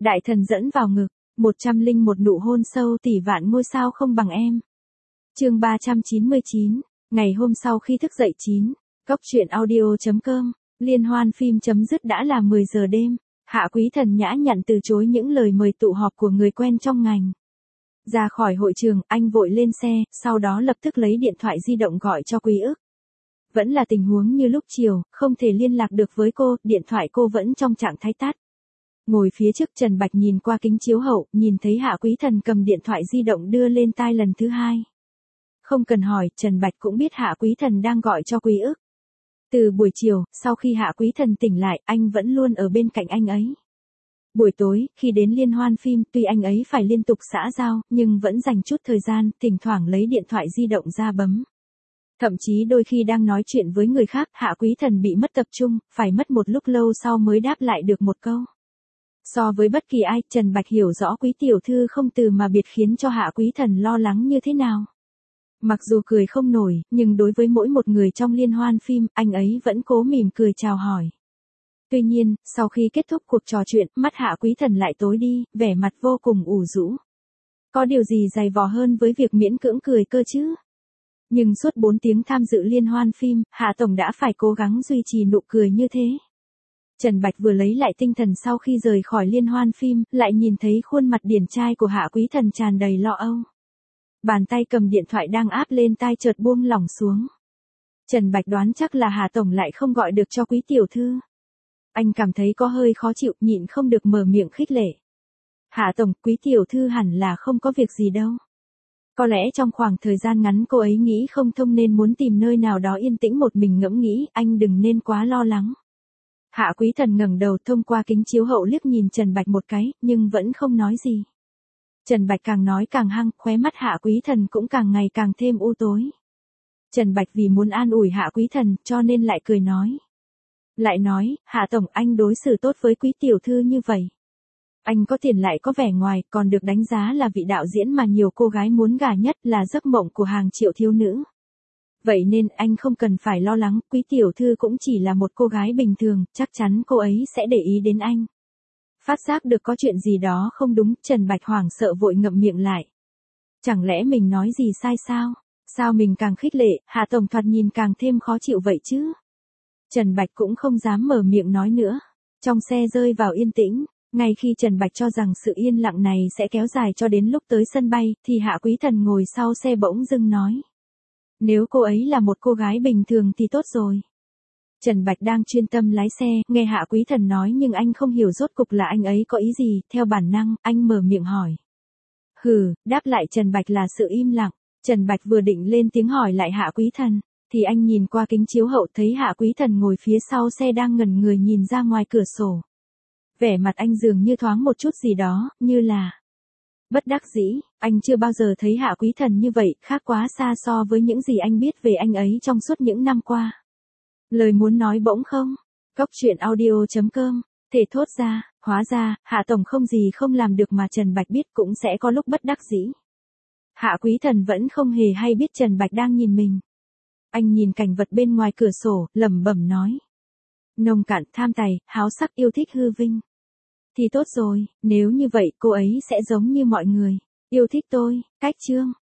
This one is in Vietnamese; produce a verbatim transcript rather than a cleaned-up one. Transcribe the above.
Đại thần dẫn vào ngực, một trăm linh một nụ hôn sâu tỷ vạn ngôi sao không bằng em. Chương ba trăm chín mươi chín, ngày hôm sau khi thức dậy chín, cốc truyện audio chấm com, liên hoan phim chấm dứt đã là mười giờ đêm, Hạ Quý Thần nhã nhặn từ chối những lời mời tụ họp của người quen trong ngành. Ra khỏi hội trường, anh vội lên xe, sau đó lập tức lấy điện thoại di động gọi cho Quý Ức. Vẫn là tình huống như lúc chiều, không thể liên lạc được với cô, điện thoại cô vẫn trong trạng thái tắt. Ngồi phía trước Trần Bạch nhìn qua kính chiếu hậu, nhìn thấy Hạ Quý Thần cầm điện thoại di động đưa lên tai lần thứ hai. Không cần hỏi, Trần Bạch cũng biết Hạ Quý Thần đang gọi cho Quý Ức. Từ buổi chiều, sau khi Hạ Quý Thần tỉnh lại, anh vẫn luôn ở bên cạnh anh ấy. Buổi tối, khi đến liên hoan phim, tuy anh ấy phải liên tục xã giao, nhưng vẫn dành chút thời gian, thỉnh thoảng lấy điện thoại di động ra bấm. Thậm chí đôi khi đang nói chuyện với người khác, Hạ Quý Thần bị mất tập trung, phải mất một lúc lâu sau mới đáp lại được một câu. So với bất kỳ ai, Trần Bạch hiểu rõ Quý tiểu thư không từ mà biệt khiến cho Hạ Quý Thần lo lắng như thế nào. Mặc dù cười không nổi, nhưng đối với mỗi một người trong liên hoan phim, anh ấy vẫn cố mỉm cười chào hỏi. Tuy nhiên, sau khi kết thúc cuộc trò chuyện, mắt Hạ Quý Thần lại tối đi, vẻ mặt vô cùng ủ rũ. Có điều gì dày vò hơn với việc miễn cưỡng cười cơ chứ? Nhưng suốt bốn tiếng tham dự liên hoan phim, Hạ Tổng đã phải cố gắng duy trì nụ cười như thế. Trần Bạch vừa lấy lại tinh thần sau khi rời khỏi liên hoan phim, lại nhìn thấy khuôn mặt điển trai của Hạ Quý Thần tràn đầy lo âu. Bàn tay cầm điện thoại đang áp lên tai chợt buông lỏng xuống. Trần Bạch đoán chắc là Hạ Tổng lại không gọi được cho Quý tiểu thư. Anh cảm thấy có hơi khó chịu, nhịn không được mở miệng khích lệ. Hạ Tổng, Quý tiểu thư hẳn là không có việc gì đâu. Có lẽ trong khoảng thời gian ngắn cô ấy nghĩ không thông nên muốn tìm nơi nào đó yên tĩnh một mình ngẫm nghĩ, anh đừng nên quá lo lắng. Hạ Quý Thần ngẩng đầu thông qua kính chiếu hậu liếc nhìn Trần Bạch một cái, nhưng vẫn không nói gì. Trần Bạch càng nói càng hăng, khóe mắt Hạ Quý Thần cũng càng ngày càng thêm u tối. Trần Bạch vì muốn an ủi Hạ Quý Thần, cho nên lại cười nói. Lại nói, Hạ Tổng, anh đối xử tốt với Quý tiểu thư như vậy. Anh có tiền lại có vẻ ngoài, còn được đánh giá là vị đạo diễn mà nhiều cô gái muốn gả nhất, là giấc mộng của hàng triệu thiếu nữ. Vậy nên anh không cần phải lo lắng, Quý tiểu thư cũng chỉ là một cô gái bình thường, chắc chắn cô ấy sẽ để ý đến anh. Phát giác được có chuyện gì đó không đúng, Trần Bạch hoảng sợ vội ngậm miệng lại. Chẳng lẽ mình nói gì sai sao? Sao mình càng khích lệ, Hạ Tổng thoạt nhìn càng thêm khó chịu vậy chứ? Trần Bạch cũng không dám mở miệng nói nữa. Trong xe rơi vào yên tĩnh, ngay khi Trần Bạch cho rằng sự yên lặng này sẽ kéo dài cho đến lúc tới sân bay, thì Hạ Quý Thần ngồi sau xe bỗng dưng nói. Nếu cô ấy là một cô gái bình thường thì tốt rồi. Trần Bạch đang chuyên tâm lái xe, nghe Hạ Quý Thần nói nhưng anh không hiểu rốt cục là anh ấy có ý gì, theo bản năng, anh mở miệng hỏi. Hừ, đáp lại Trần Bạch là sự im lặng. Trần Bạch vừa định lên tiếng hỏi lại Hạ Quý Thần, thì anh nhìn qua kính chiếu hậu thấy Hạ Quý Thần ngồi phía sau xe đang ngẩn người nhìn ra ngoài cửa sổ. Vẻ mặt anh dường như thoáng một chút gì đó, như là bất đắc dĩ, anh chưa bao giờ thấy Hạ Quý Thần như vậy, khác quá xa so với những gì anh biết về anh ấy trong suốt những năm qua. Lời muốn nói bỗng không, cốc truyện audio chấm com, thể thốt ra, hóa ra, Hạ Tổng không gì không làm được mà Trần Bạch biết cũng sẽ có lúc bất đắc dĩ. Hạ Quý Thần vẫn không hề hay biết Trần Bạch đang nhìn mình. Anh nhìn cảnh vật bên ngoài cửa sổ, lẩm bẩm nói. Nông cạn, tham tài, háo sắc, yêu thích hư vinh. Thì tốt rồi, nếu như vậy cô ấy sẽ giống như mọi người, yêu thích tôi, cách chương.